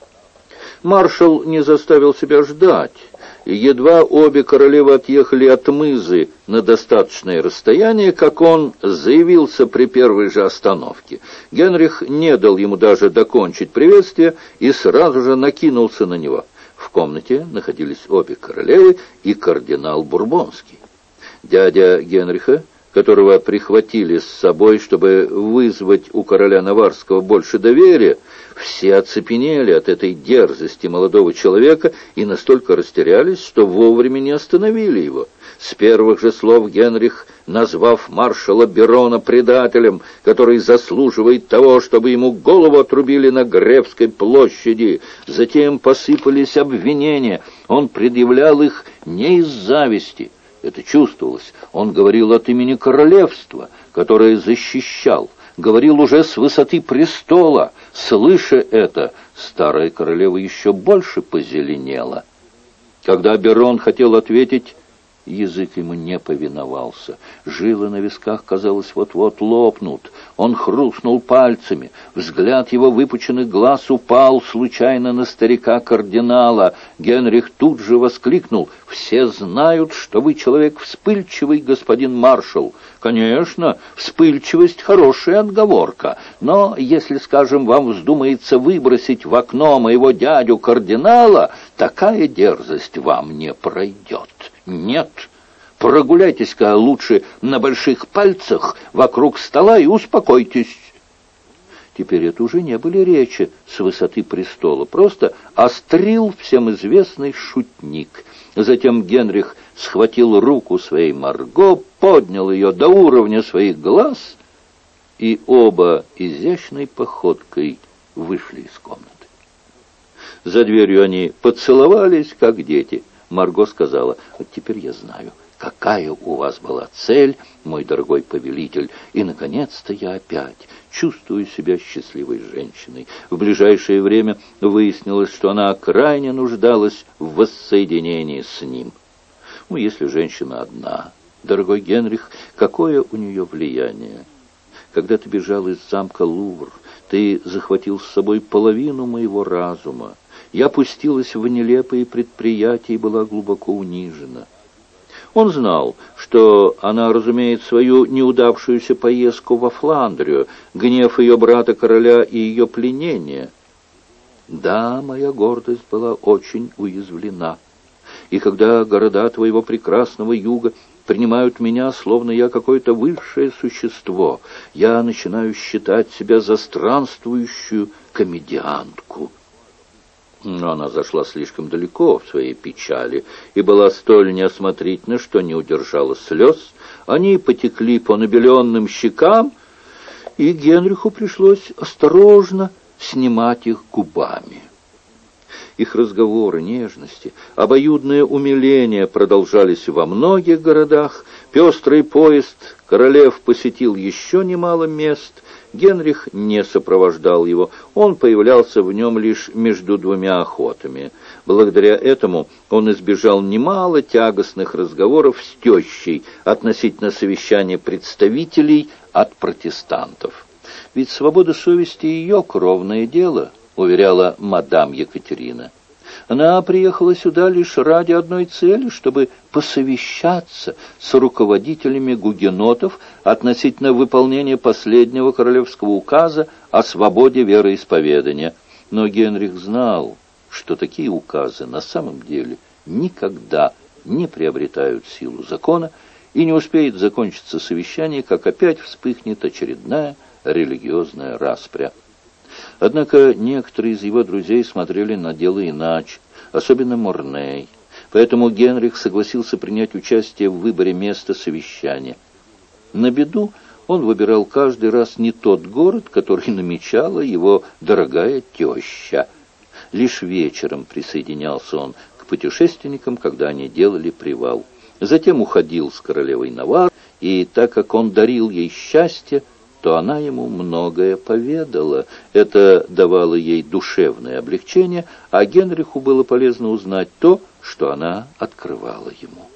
Маршал не заставил себя ждать, и едва обе королевы отъехали от мызы на достаточное расстояние, как он заявился при первой же остановке. Генрих не дал ему даже докончить приветствие и сразу же накинулся на него. В комнате находились обе королевы и кардинал Бурбонский. Дядя Генриха, которого прихватили с собой, чтобы вызвать у короля Наварского больше доверия, все оцепенели от этой дерзости молодого человека и настолько растерялись, что вовремя не остановили его. С первых же слов Генрих, назвав маршала Бирона предателем, который заслуживает того, чтобы ему голову отрубили на Гревской площади, затем посыпались обвинения. Он предъявлял их не из зависти. Это чувствовалось. Он говорил от имени королевства, которое защищал. Говорил уже с высоты престола. Слыша это, старая королева еще больше позеленела. Когда Бирон хотел ответить, Язык ему не повиновался. Жилы на висках, казалось, вот-вот лопнут. Он хрустнул пальцами. Взгляд его выпученных глаз упал случайно на старика-кардинала. Генрих тут же воскликнул: «Все знают, что вы человек вспыльчивый, господин маршал». «Конечно, вспыльчивость — хорошая отговорка, но если, скажем, вам вздумается выбросить в окно моего дядю-кардинала, такая дерзость вам не пройдет. Нет, прогуляйтесь-ка лучше на больших пальцах вокруг стола и успокойтесь». Теперь это уже не были речи с высоты престола, просто острил всем известный шутник. Затем Генрих схватил руку своей Марго, поднял ее до уровня своих глаз, и оба изящной походкой вышли из комнаты. За дверью они поцеловались, как дети. Марго сказала: «Вот теперь я знаю, какая у вас была цель, мой дорогой повелитель, и, наконец-то, я опять чувствую себя счастливой женщиной». В ближайшее время выяснилось, что она крайне нуждалась в воссоединении с ним. Ну, если женщина одна, дорогой Генрих, какое у нее влияние? Когда ты бежал из замка Лувр, ты захватил с собой половину моего разума. Я пустилась в нелепые предприятия и была глубоко унижена. Он знал, что она разумеет свою неудавшуюся поездку во Фландрию, гнев ее брата-короля и ее пленение. Да, моя гордость была очень уязвлена. И когда города твоего прекрасного юга принимают меня, словно я какое-то высшее существо, я начинаю считать себя за странствующую комедиантку. Но она зашла слишком далеко в своей печали и была столь неосмотрительна, что не удержала слез. Они потекли по набеленным щекам, и Генриху пришлось осторожно снимать их губами. Их разговоры, нежности, обоюдное умиление продолжались во многих городах. Пестрый поезд королев посетил еще немало мест. Генрих не сопровождал его, он появлялся в нем лишь между двумя охотами. Благодаря этому он избежал немало тягостных разговоров с тещей относительно совещания представителей от протестантов. Ведь свобода совести — ее кровное дело, уверяла мадам Екатерина. Она приехала сюда лишь ради одной цели, чтобы посовещаться с руководителями гугенотов относительно выполнения последнего королевского указа о свободе вероисповедания. Но Генрих знал, что такие указы на самом деле никогда не приобретают силу закона, и не успеет закончиться совещание, как опять вспыхнет очередная религиозная распря. Однако некоторые из его друзей смотрели на дело иначе, особенно Морней. Поэтому Генрих согласился принять участие в выборе места совещания. На беду он выбирал каждый раз не тот город, который намечала его дорогая теща. Лишь вечером присоединялся он к путешественникам, когда они делали привал. Затем уходил с королевой Наварры, и так как он дарил ей счастье, то она ему многое поведала. Это давало ей душевное облегчение, а Генриху было полезно узнать то, что она открывала ему.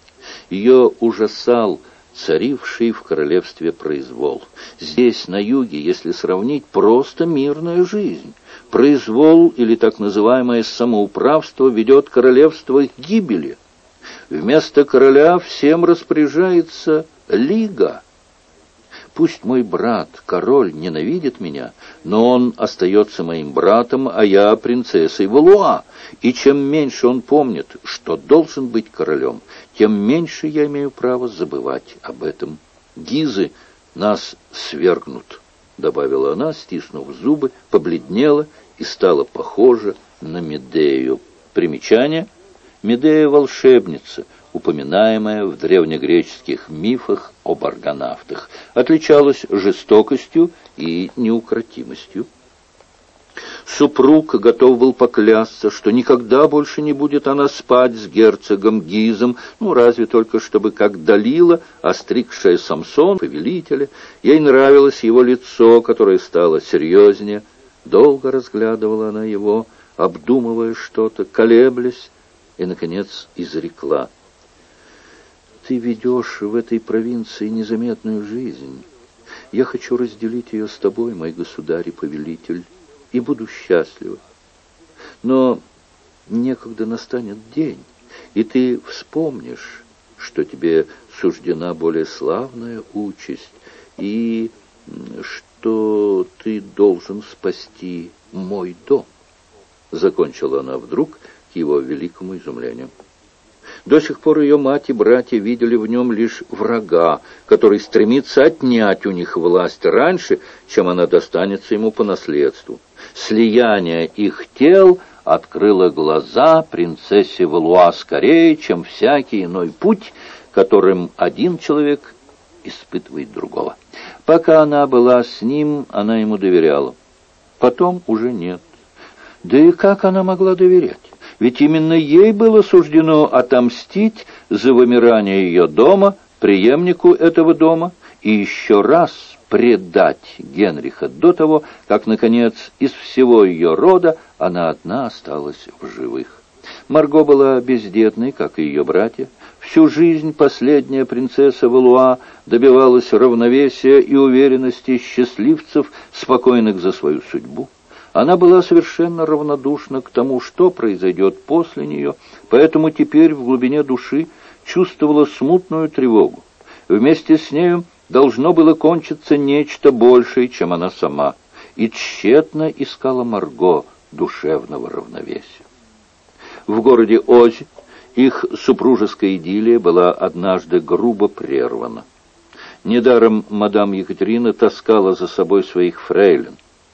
Ее ужасал царивший в королевстве произвол. Здесь, на юге, если сравнить, просто мирная жизнь. Произвол, или так называемое самоуправство, ведет королевство к гибели. Вместо короля всем распоряжается лига. Пусть мой брат, король, ненавидит меня, но он остается моим братом, а я принцессой Валуа. И чем меньше он помнит, что должен быть королем, тем меньше я имею право забывать об этом. Гизы нас свергнут, — добавила она, стиснув зубы, побледнела и стала похожа на Медею. Примечание: Медея — волшебница, упоминаемая в древнегреческих мифах об аргонавтах, отличалась жестокостью и неукротимостью. Супруг готов был поклясться, что никогда больше не будет она спать с герцогом Гизом, разве только чтобы, как Далила, остригшая Самсон, повелителя. Ей нравилось его лицо, которое стало серьезнее. Долго разглядывала она его, обдумывая что-то, колеблясь, и, наконец, изрекла: Ты ведешь в этой провинции незаметную жизнь. Я хочу разделить ее с тобой, мой государь и повелитель, и буду счастлива. Но некогда настанет день, и ты вспомнишь, что тебе суждена более славная участь, и что ты должен спасти мой дом. Закончила она вдруг к его великому изумлению. До сих пор ее мать и братья видели в нем лишь врага, который стремится отнять у них власть раньше, чем она достанется ему по наследству. Слияние их тел открыло глаза принцессе Валуа скорее, чем всякий иной путь, которым один человек испытывает другого. Пока она была с ним, она ему доверяла. Потом уже нет. Да и как она могла доверять? Ведь именно ей было суждено отомстить за вымирание ее дома, преемнику этого дома, и еще раз предать Генриха до того, как, наконец, из всего ее рода она одна осталась в живых. Марго была бездетной, как и ее братья. Всю жизнь последняя принцесса Валуа добивалась равновесия и уверенности счастливцев, спокойных за свою судьбу. Она была совершенно равнодушна к тому, что произойдет после нее, поэтому теперь в глубине души чувствовала смутную тревогу. Вместе с нею должно было кончиться нечто большее, чем она сама, и тщетно искала Марго душевного равновесия. В городе Ози их супружеская идиллия была однажды грубо прервана. Недаром мадам Екатерина таскала за собой своих фрейлин.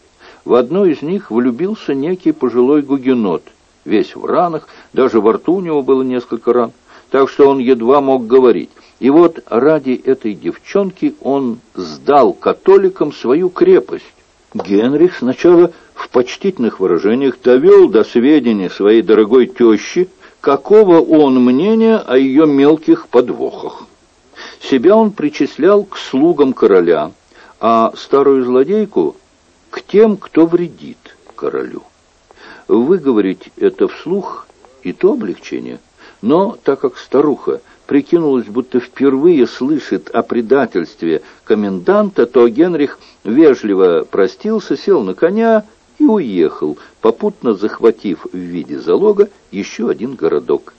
В одну из них влюбился некий пожилой гугенот, весь в ранах, даже во рту у него было несколько ран, так что он едва мог говорить. И вот ради этой девчонки он сдал католикам свою крепость. Генрих сначала в почтительных выражениях довел до сведения своей дорогой тещи, какого он мнения о ее мелких подвохах. Себя он причислял к слугам короля, а старую злодейку — к тем, кто вредит королю. Выговорить это вслух и то облегчение, но так как старуха прикинулась, будто впервые слышит о предательстве коменданта, то Генрих вежливо простился, сел на коня и уехал, попутно захватив в виде залога еще один городок.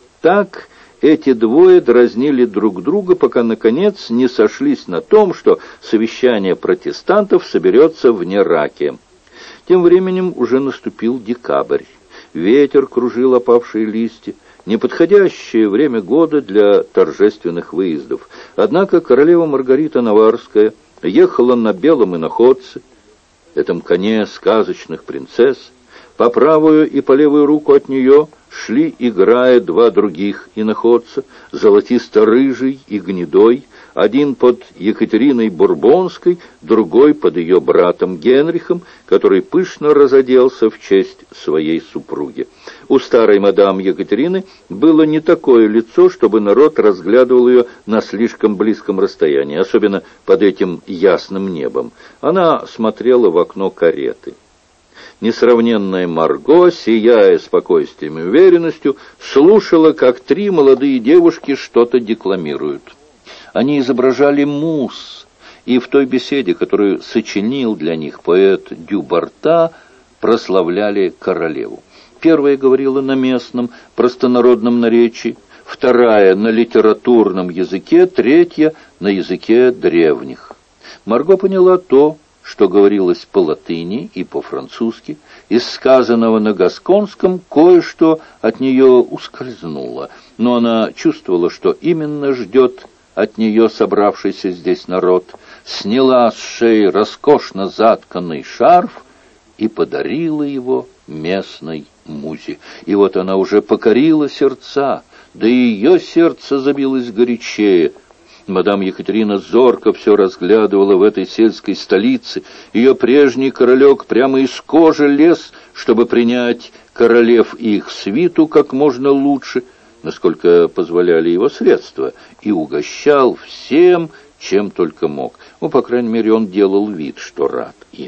Так эти двое дразнили друг друга, пока, наконец, не сошлись на том, что совещание протестантов соберется в Нераке. Тем временем уже наступил декабрь. Ветер кружил опавшие листья. Неподходящее время года для торжественных выездов. Однако королева Маргарита Наварская ехала на белом иноходце, этом коне сказочных принцесс. По правую и по левую руку от нее шли, играя, два других иноходца, золотисто-рыжий и гнедой, один под Екатериной Бурбонской, другой под ее братом Генрихом, который пышно разоделся в честь своей супруги. У старой мадам Екатерины было не такое лицо, чтобы народ разглядывал ее на слишком близком расстоянии, особенно под этим ясным небом. Она смотрела в окно кареты. Несравненная Марго, сияя спокойствием и уверенностью, слушала, как три молодые девушки что-то декламируют. Они изображали мус, и в той беседе, которую сочинил для них поэт Дюбарта, прославляли королеву. Первая говорила на местном, простонародном наречии, вторая — на литературном языке, третья — на языке древних. Марго поняла то, что говорилось по-латыни и по-французски. Из сказанного на гасконском кое-что от нее ускользнуло, но она чувствовала, что именно ждет от нее собравшийся здесь народ, сняла с шеи роскошно затканный шарф и подарила его местной музе. И вот она уже покорила сердца, да и ее сердце забилось горячее. Мадам Екатерина зорко все разглядывала в этой сельской столице. Ее прежний королек прямо из кожи лез, чтобы принять королев и их свиту как можно лучше, насколько позволяли его средства, и угощал всем, чем только мог. Ну, по крайней мере, он делал вид, что рад им.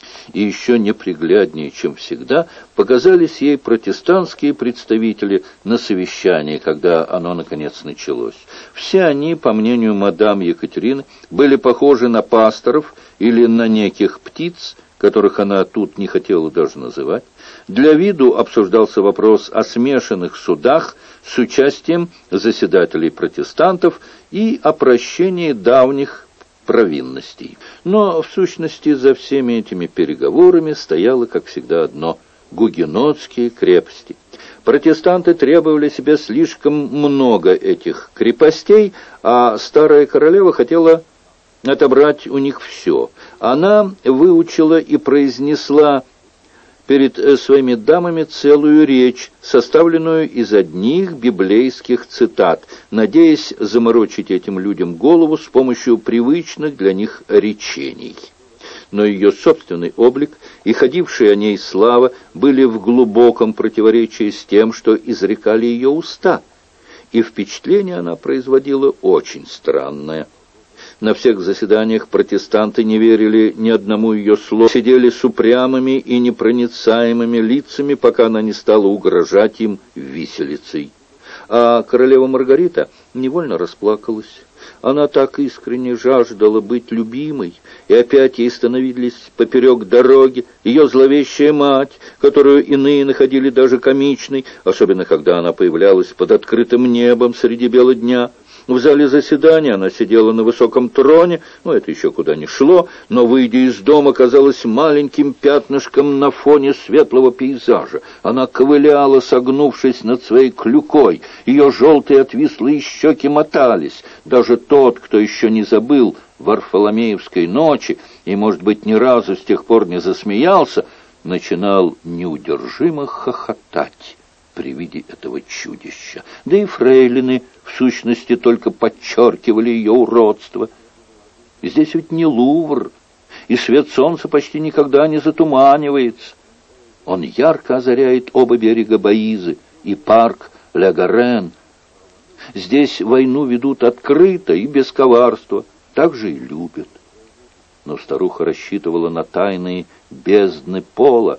И еще непригляднее, чем всегда, показались ей протестантские представители на совещании, когда оно, наконец, началось. Все они, по мнению мадам Екатерины, были похожи на пасторов или на неких птиц, которых она тут не хотела даже называть. Для виду обсуждался вопрос о смешанных судах с участием заседателей-протестантов и о прощении давних провинностей. Но, в сущности, за всеми этими переговорами стояло, как всегда, одно — гугенотские крепости. Протестанты требовали себе слишком много этих крепостей, а старая королева хотела отобрать у них все. Она выучила и произнесла перед своими дамами целую речь, составленную из одних библейских цитат, надеясь заморочить этим людям голову с помощью привычных для них речений. Но ее собственный облик и ходившая о ней слава были в глубоком противоречии с тем, что изрекали ее уста, и впечатление она производила очень странное. На всех заседаниях протестанты не верили ни одному ее слову, сидели с упрямыми и непроницаемыми лицами, пока она не стала угрожать им виселицей. А королева Маргарита невольно расплакалась. Она так искренне жаждала быть любимой, и опять ей становились поперек дороги ее зловещая мать, которую иные находили даже комичной, особенно когда она появлялась под открытым небом среди бела дня. В зале заседания она сидела на высоком троне, это еще куда ни шло, но, выйдя из дома, казалась маленьким пятнышком на фоне светлого пейзажа. Она ковыляла, согнувшись над своей клюкой, ее желтые отвислые щеки мотались. Даже тот, кто еще не забыл Варфоломеевской ночи и, может быть, ни разу с тех пор не засмеялся, начинал неудержимо хохотать при виде этого чудища. Да и фрейлины, в сущности, только подчеркивали ее уродство. Здесь ведь не Лувр, и свет солнца почти никогда не затуманивается. Он ярко озаряет оба берега Баизы и парк Ля-Гарен. Здесь войну ведут открыто и без коварства, так же и любят. Но старуха рассчитывала на тайные бездны пола.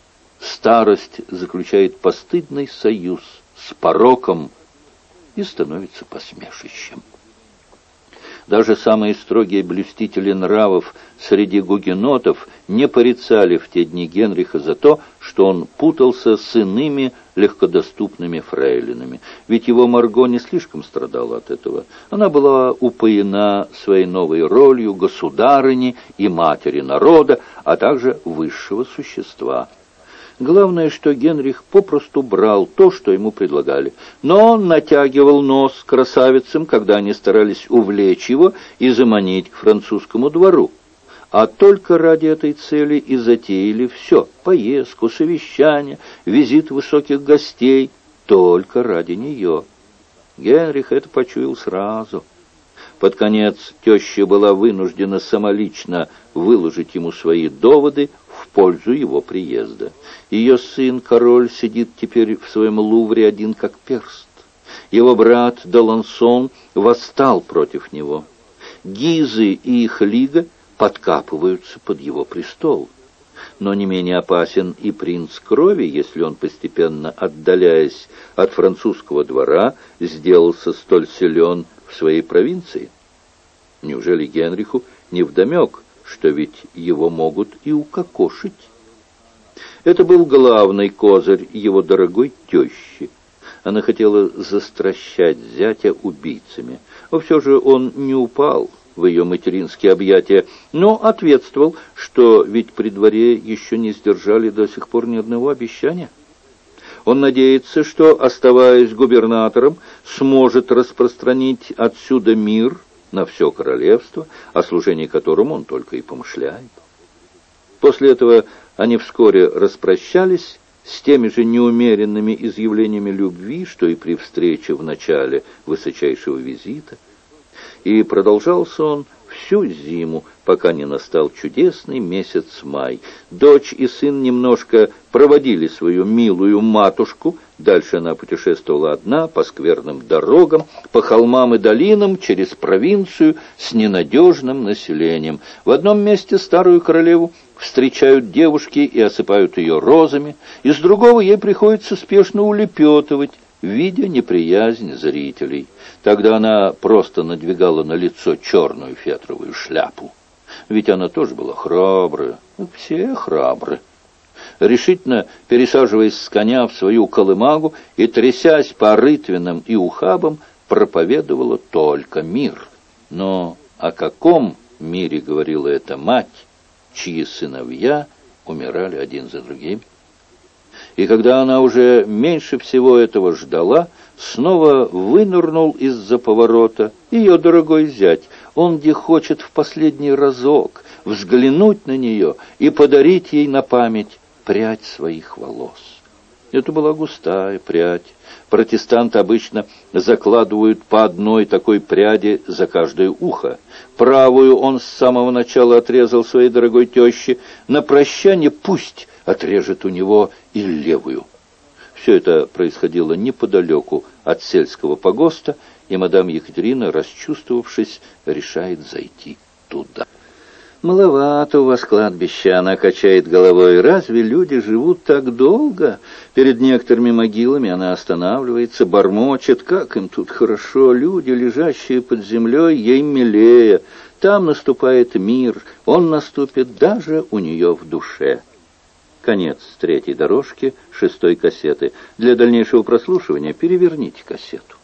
Старость заключает постыдный союз с пороком и становится посмешищем. Даже самые строгие блюстители нравов среди гугенотов не порицали в те дни Генриха за то, что он путался с иными легкодоступными фрейлинами. Ведь его Марго не слишком страдала от этого. Она была упоена своей новой ролью государыни и матери народа, а также высшего существа. Главное, что Генрих попросту брал то, что ему предлагали. Но он натягивал нос красавицам, когда они старались увлечь его и заманить к французскому двору. А только ради этой цели и затеяли все — поездку, совещание, визит высоких гостей — только ради нее. Генрих это почуял сразу. Под конец теща была вынуждена самолично выложить ему свои доводы в пользу его приезда. Ее сын, король, сидит теперь в своем Лувре один как перст. Его брат d'Аленçon восстал против него. Гизы и их лига подкапываются под его престол. Но не менее опасен и принц крови, если он, постепенно отдаляясь от французского двора, сделался столь силен в своей провинции. Неужели Генриху невдомек, что ведь его могут и укокошить? Это был главный козырь его дорогой тещи. Она хотела застращать зятя убийцами. Но все же он не упал в ее материнские объятия, но ответствовал, что ведь при дворе еще не сдержали до сих пор ни одного обещания. Он надеется, что, оставаясь губернатором, сможет распространить отсюда мир на все королевство, о служении которому он только и помышляет. После этого они вскоре распрощались с теми же неумеренными изъявлениями любви, что и при встрече в начале высочайшего визита. И продолжался он всю зиму, пока не настал чудесный месяц май. Дочь и сын немножко проводили свою милую матушку. Дальше она путешествовала одна по скверным дорогам, по холмам и долинам, через провинцию с ненадежным населением. В одном месте старую королеву встречают девушки и осыпают ее розами, из другого ей приходится спешно улепетывать, видя неприязнь зрителей. Тогда она просто надвигала на лицо черную фетровую шляпу. Ведь она тоже была храбрая, все храбры. Решительно пересаживаясь с коня в свою колымагу и трясясь по рытвинам и ухабам, проповедовала только мир. Но о каком мире говорила эта мать, чьи сыновья умирали один за другим? И когда она уже меньше всего этого ждала, снова вынырнул из-за поворота ее дорогой зять. Он где хочет в последний разок взглянуть на нее и подарить ей на память прядь своих волос. Это была густая прядь. Протестанты обычно закладывают по одной такой пряди за каждое ухо. Правую он с самого начала отрезал своей дорогой теще. На прощание пусть отрежет у него и левую. Все это происходило неподалеку от сельского погоста, и мадам Екатерина, расчувствовавшись, решает зайти туда. «Маловато у вас кладбища», — она качает головой. «Разве люди живут так долго?» Перед некоторыми могилами она останавливается, бормочет. Как им тут хорошо, люди, лежащие под землей, ей милее. Там наступает мир, он наступит даже у нее в душе. Конец 3-й дорожки 6-й кассеты. Для дальнейшего прослушивания переверните кассету.